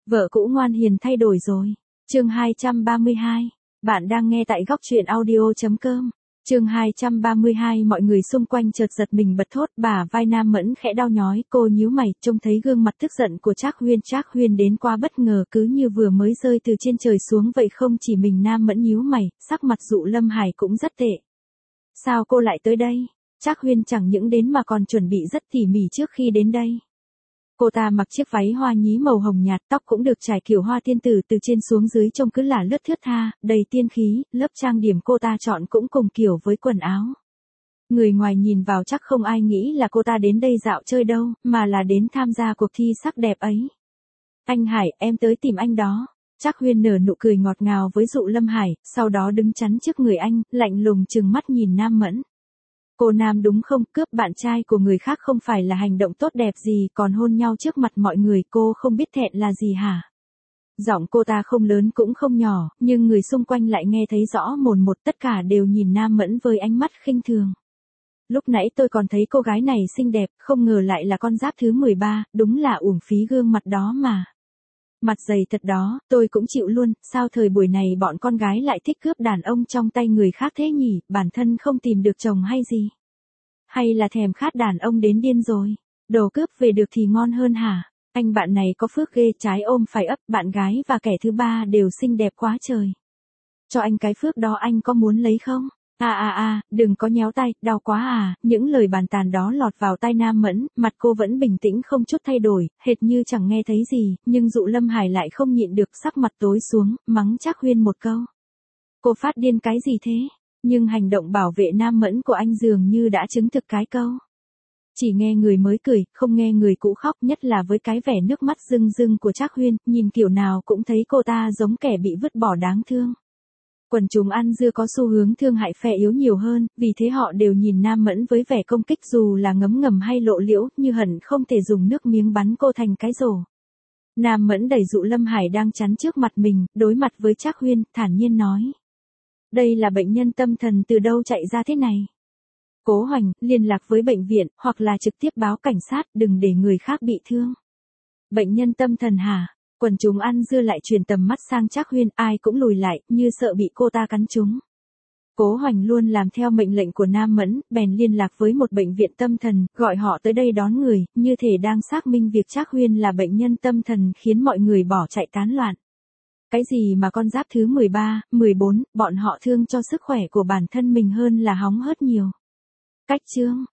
Vợ cũ ngoan hiền thay đổi rồi. Chương 232. Bạn đang nghe tại góc truyện audio.com. Chương 232. Mọi người xung quanh chợt giật mình bật thốt, bả vai Nam Mẫn khẽ đau nhói, cô nhíu mày, trông thấy gương mặt tức giận của Trác Huyên đến quá bất ngờ, cứ như vừa mới rơi từ trên trời xuống vậy. Không chỉ mình Nam Mẫn nhíu mày, sắc mặt Dụ Lâm Hải cũng rất tệ. Sao cô lại tới đây? Trác Huyên chẳng những đến mà còn chuẩn bị rất tỉ mỉ trước khi đến đây. Cô ta mặc chiếc váy hoa nhí màu hồng nhạt, tóc cũng được trải kiểu hoa tiên tử, từ trên xuống dưới trông cứ là lướt thướt tha, đầy tiên khí, lớp trang điểm cô ta chọn cũng cùng kiểu với quần áo. Người ngoài nhìn vào chắc không ai nghĩ là cô ta đến đây dạo chơi đâu, mà là đến tham gia cuộc thi sắc đẹp ấy. Anh Hải, em tới tìm anh đó. Trác Huyên nở nụ cười ngọt ngào với Dụ Lâm Hải, sau đó đứng chắn trước người anh, lạnh lùng trừng mắt nhìn Nam Mẫn. Cô Nam đúng không, cướp bạn trai của người khác không phải là hành động tốt đẹp gì, còn hôn nhau trước mặt mọi người, cô không biết thẹn là gì hả? Giọng cô ta không lớn cũng không nhỏ, nhưng người xung quanh lại nghe thấy rõ mồn một, tất cả đều nhìn Nam Mẫn với ánh mắt khinh thường. Lúc nãy tôi còn thấy cô gái này xinh đẹp, không ngờ lại là con giáp thứ 13, đúng là uổng phí gương mặt đó mà. Mặt dày thật đó, tôi cũng chịu luôn, sao thời buổi này bọn con gái lại thích cướp đàn ông trong tay người khác thế nhỉ, bản thân không tìm được chồng hay gì? Hay là thèm khát đàn ông đến điên rồi? Đồ cướp về được thì ngon hơn hả? Anh bạn này có phước ghê, trái ôm phải ấp, bạn gái và kẻ thứ ba đều xinh đẹp quá trời. Cho anh cái phước đó, anh có muốn lấy không? Đừng có nhéo tay, đau quá à. Những lời bàn tàn đó lọt vào tai Nam Mẫn, mặt cô vẫn bình tĩnh không chút thay đổi, hệt như chẳng nghe thấy gì, nhưng Dụ Lâm Hải lại không nhịn được, sắc mặt tối xuống, mắng Trác Huyên một câu. Cô phát điên cái gì thế? Nhưng hành động bảo vệ Nam Mẫn của anh dường như đã chứng thực cái câu. Chỉ nghe người mới cười, không nghe người cũ khóc, nhất là với cái vẻ nước mắt rưng rưng của Trác Huyên, nhìn kiểu nào cũng thấy cô ta giống kẻ bị vứt bỏ đáng thương. Quần chúng ăn dưa có xu hướng thương hại phe yếu nhiều hơn, vì thế họ đều nhìn Nam Mẫn với vẻ công kích, dù là ngấm ngầm hay lộ liễu, như hận không thể dùng nước miếng bắn cô thành cái rổ. Nam Mẫn đẩy Dụ Lâm Hải đang chắn trước mặt mình, đối mặt với Trác Huyên, thản nhiên nói. Đây là bệnh nhân tâm thần từ đâu chạy ra thế này? Cố Hoành, liên lạc với bệnh viện, hoặc là trực tiếp báo cảnh sát, đừng để người khác bị thương. Bệnh nhân tâm thần hả? Quần chúng ăn dưa lại truyền tầm mắt sang Trác Huyên, ai cũng lùi lại, như sợ bị cô ta cắn trúng. Cố Hoành luôn làm theo mệnh lệnh của Nam Mẫn, bèn liên lạc với một bệnh viện tâm thần, gọi họ tới đây đón người, như thể đang xác minh việc Trác Huyên là bệnh nhân tâm thần, khiến mọi người bỏ chạy tán loạn. Cái gì mà con giáp thứ 13, 14, bọn họ thương cho sức khỏe của bản thân mình hơn là hóng hớt nhiều. Cách chương